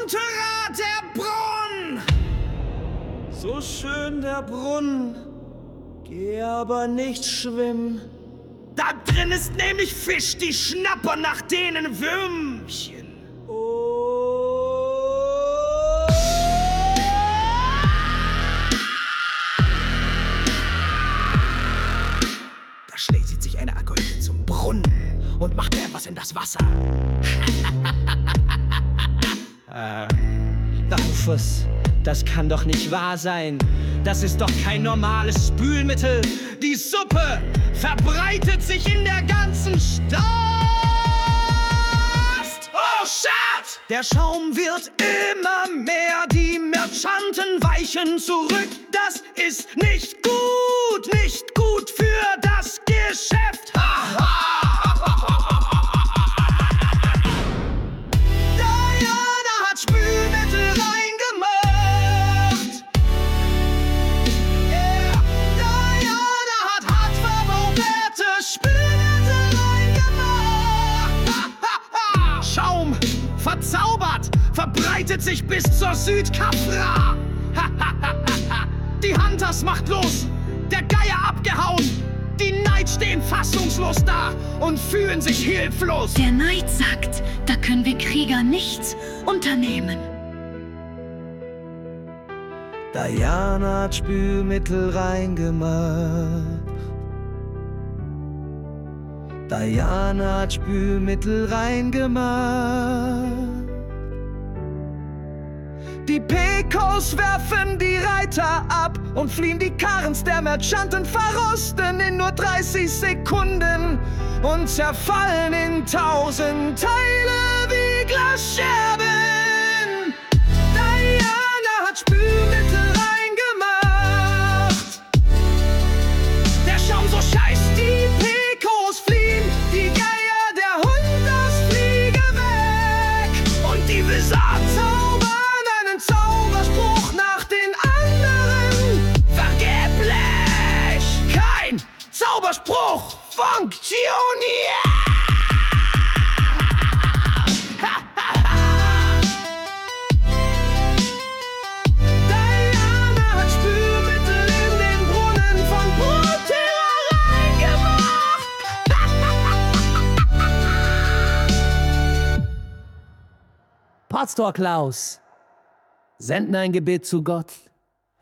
Prontera, der Brunnen! So schön der Brunnen, geh aber nicht schwimmen. Da drin ist nämlich Fisch, die schnappern nach denen Würmchen. Oh. Da schlägt sich eine Akolyte zum Brunnen und macht etwas in das Wasser. Rufus, das kann doch nicht wahr sein. Das ist doch kein normales Spülmittel. Die Suppe verbreitet sich in der ganzen Stadt. Oh, shit! Der Schaum wird immer mehr. Die Merchanten weichen zurück. Das ist nicht gut für das Geschäft. Verzaubert, verbreitet sich bis zur Südkafra. Die Hunters machtlos, der Geier abgehauen. Die Knights stehen fassungslos da und fühlen sich hilflos. Der Knight sagt, da können wir Krieger nichts unternehmen. Diana hat Spülmittel reingemacht. Diana hat Spülmittel reingemacht. Die Pecos werfen die Reiter ab und fliehen. Die Karrens der Merchanten verrosten in nur 30 Sekunden und zerfallen in 1000 Teile wie Glasscherben. Diana hat Spülmittel reingemacht. Der Schaum so scheiß, die Pecos fliehen. Die Geier der Hunters fliegen weg. Und die Wizards zaubern einen Zauberspruch nach den anderen. Vergeblich! Kein Zauberspruch funktioniert! Diana hat Spülmittel in den Brunnen von Prontera reingemacht. Pastor Klaus, senden ein Gebet zu Gott.